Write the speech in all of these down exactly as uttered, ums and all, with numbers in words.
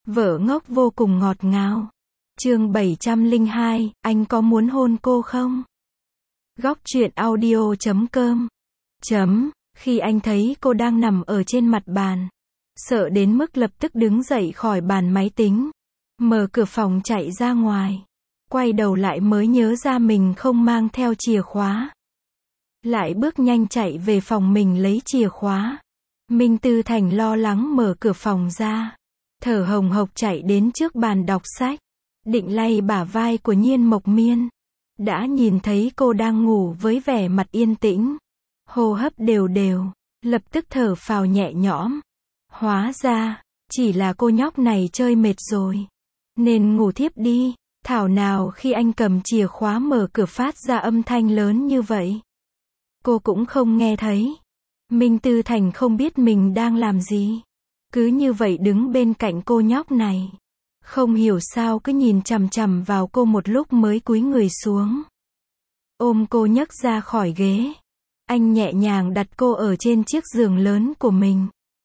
Vợ ngốc vô cùng ngọt ngào. Chương bảy trăm lẻ hai, anh có muốn hôn cô không? Góc truyện audio chấm com. Chấm, khi anh thấy cô đang nằm ở trên mặt bàn, sợ đến mức lập tức đứng dậy khỏi bàn máy tính, mở cửa phòng chạy ra ngoài. Quay đầu lại mới nhớ ra mình không mang theo chìa khóa. Lại bước nhanh chạy về phòng mình lấy chìa khóa. Minh Tư Thành lo lắng mở cửa phòng ra, thở hồng hộc chạy đến trước bàn đọc sách, định lay bả vai của Nhiên Mộc Miên. Đã nhìn thấy cô đang ngủ với vẻ mặt yên tĩnh, hô hấp đều đều, lập tức thở phào nhẹ nhõm. Hóa ra, chỉ là cô nhóc này chơi mệt rồi, nên ngủ thiếp đi. Thảo nào khi anh cầm chìa khóa mở cửa phát ra âm thanh lớn như vậy. Cô cũng không nghe thấy. Minh Tư Thành không biết mình đang làm gì, cứ như vậy đứng bên cạnh cô nhóc này, không hiểu sao cứ nhìn chằm chằm vào cô một lúc mới cúi người xuống, ôm cô nhấc ra khỏi ghế. Anh nhẹ nhàng đặt cô ở trên chiếc giường lớn của mình.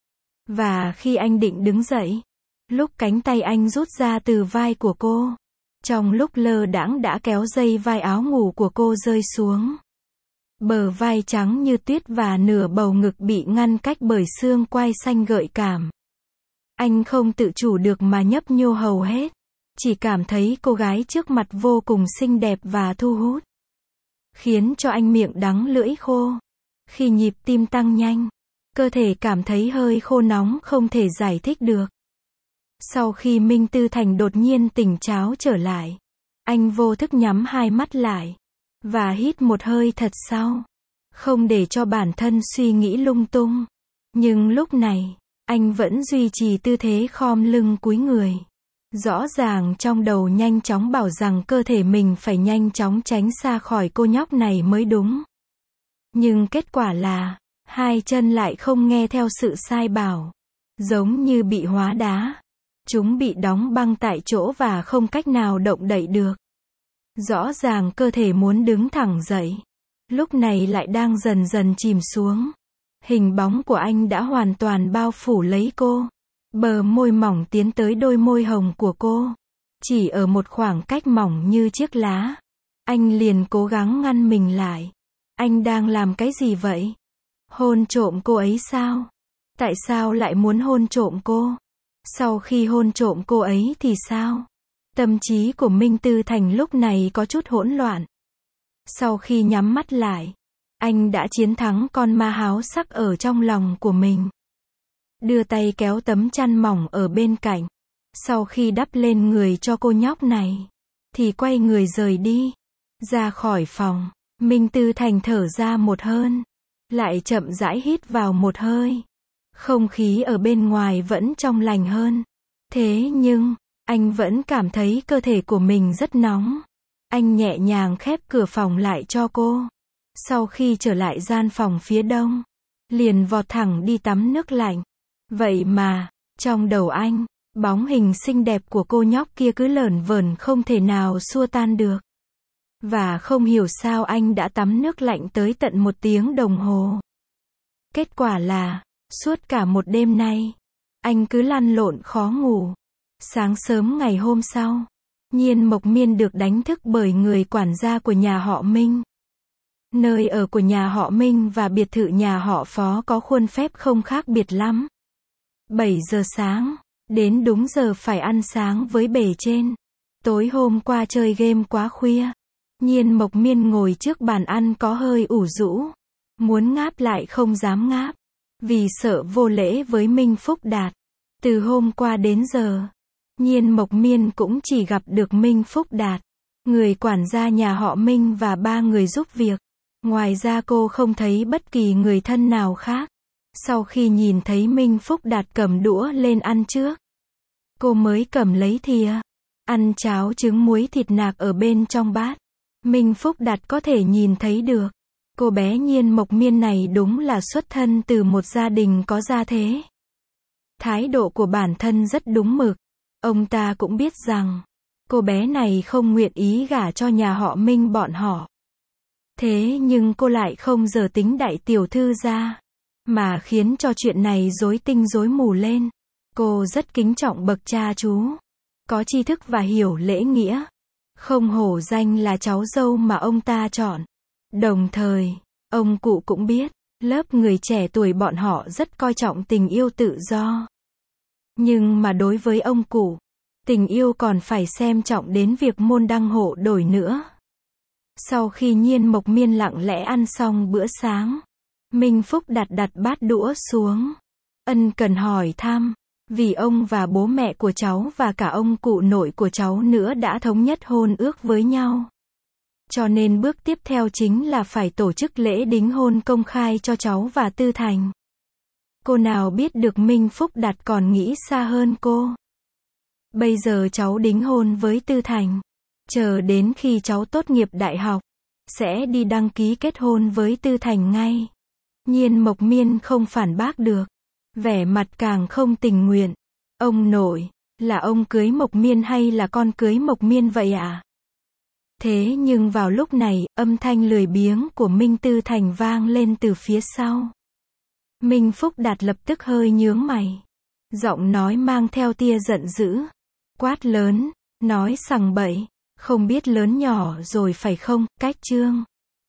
Và khi anh định đứng dậy, lúc cánh tay anh rút ra từ vai của cô, trong lúc lơ đãng đã kéo dây vai áo ngủ của cô rơi xuống. Bờ vai trắng như tuyết và nửa bầu ngực bị ngăn cách bởi xương quai xanh gợi cảm. Anh không tự chủ được mà nhấp nhô hầu hết, chỉ cảm thấy cô gái trước mặt vô cùng xinh đẹp và thu hút, khiến cho anh miệng đắng lưỡi khô. Khi nhịp tim tăng nhanh, cơ thể cảm thấy hơi khô nóng không thể giải thích được. Sau khi Minh Tư Thành đột nhiên tỉnh táo trở lại, anh vô thức nhắm hai mắt lại và hít một hơi thật sâu, không để cho bản thân suy nghĩ lung tung. Nhưng lúc này, anh vẫn duy trì tư thế khom lưng cúi người. Rõ ràng trong đầu nhanh chóng bảo rằng cơ thể mình phải nhanh chóng tránh xa khỏi cô nhóc này mới đúng. Nhưng kết quả là, hai chân lại không nghe theo sự sai bảo, giống như bị hóa đá. Chúng bị đóng băng tại chỗ và không cách nào động đậy được. Rõ ràng cơ thể muốn đứng thẳng dậy, lúc này lại đang dần dần chìm xuống. Hình bóng của anh đã hoàn toàn bao phủ lấy cô. Bờ môi mỏng tiến tới đôi môi hồng của cô, chỉ ở một khoảng cách mỏng như chiếc lá. Anh liền cố gắng ngăn mình lại. Anh đang làm cái gì vậy? Hôn trộm cô ấy sao? Tại sao lại muốn hôn trộm cô? Sau khi hôn trộm cô ấy thì sao? Tâm trí của Minh Tư Thành lúc này có chút hỗn loạn. Sau khi nhắm mắt lại, anh đã chiến thắng con ma háo sắc ở trong lòng của mình. Đưa tay kéo tấm chăn mỏng ở bên cạnh. Sau khi đắp lên người cho cô nhóc này, thì quay người rời đi. Ra khỏi phòng, Minh Tư Thành thở ra một hơi, lại chậm rãi hít vào một hơi. Không khí ở bên ngoài vẫn trong lành hơn. Thế nhưng, anh vẫn cảm thấy cơ thể của mình rất nóng. Anh nhẹ nhàng khép cửa phòng lại cho cô. Sau khi trở lại gian phòng phía đông, liền vọt thẳng đi tắm nước lạnh. Vậy mà, trong đầu anh, bóng hình xinh đẹp của cô nhóc kia cứ lởn vởn không thể nào xua tan được. Và không hiểu sao anh đã tắm nước lạnh tới tận một tiếng đồng hồ. Kết quả là, suốt cả một đêm nay, anh cứ lăn lộn khó ngủ. Sáng sớm ngày hôm sau, Nhiên Mộc Miên được đánh thức bởi người quản gia của nhà họ Minh. Nơi ở của nhà họ Minh và biệt thự nhà họ Phó có khuôn phép không khác biệt lắm. bảy giờ sáng, đến đúng giờ phải ăn sáng với bề trên. Tối hôm qua chơi game quá khuya, Nhiên Mộc Miên ngồi trước bàn ăn có hơi ủ rũ, muốn ngáp lại không dám ngáp, vì sợ vô lễ với Minh Phúc Đạt. Từ hôm qua đến giờ, Nhiên Mộc Miên cũng chỉ gặp được Minh Phúc Đạt, người quản gia nhà họ Minh và ba người giúp việc. Ngoài ra cô không thấy bất kỳ người thân nào khác. Sau khi nhìn thấy Minh Phúc Đạt cầm đũa lên ăn trước, cô mới cầm lấy thìa, ăn cháo trứng muối thịt nạc ở bên trong bát. Minh Phúc Đạt có thể nhìn thấy được, cô bé Nhiên Mộc Miên này đúng là xuất thân từ một gia đình có gia thế. Thái độ của bản thân rất đúng mực. Ông ta cũng biết rằng, cô bé này không nguyện ý gả cho nhà họ Minh bọn họ. Thế nhưng cô lại không dở tính đại tiểu thư ra, mà khiến cho chuyện này rối tinh rối mù lên. Cô rất kính trọng bậc cha chú, có tri thức và hiểu lễ nghĩa, không hổ danh là cháu dâu mà ông ta chọn. Đồng thời, ông cụ cũng biết, lớp người trẻ tuổi bọn họ rất coi trọng tình yêu tự do. Nhưng mà đối với ông cụ, tình yêu còn phải xem trọng đến việc môn đăng hộ đổi nữa. Sau khi Nhiên Mộc Miên lặng lẽ ăn xong bữa sáng, Minh Phúc đặt đặt bát đũa xuống, ân cần hỏi thăm, vì ông và bố mẹ của cháu và cả ông cụ nội của cháu nữa đã thống nhất hôn ước với nhau. Cho nên bước tiếp theo chính là phải tổ chức lễ đính hôn công khai cho cháu và Tư Thành. Cô nào biết được Minh Phúc Đạt còn nghĩ xa hơn cô. Bây giờ cháu đính hôn với Tư Thành, chờ đến khi cháu tốt nghiệp đại học, sẽ đi đăng ký kết hôn với Tư Thành ngay. Nhiên Mộc Miên không phản bác được, vẻ mặt càng không tình nguyện. Ông nội, là ông cưới Mộc Miên hay là con cưới Mộc Miên vậy ạ? À? Thế nhưng vào lúc này, âm thanh lười biếng của Minh Tư Thành vang lên từ phía sau. Minh Phúc Đạt lập tức hơi nhướng mày. Giọng nói mang theo tia giận dữ. Quát lớn, nói sằng bậy, không biết lớn nhỏ rồi phải không, cách trương.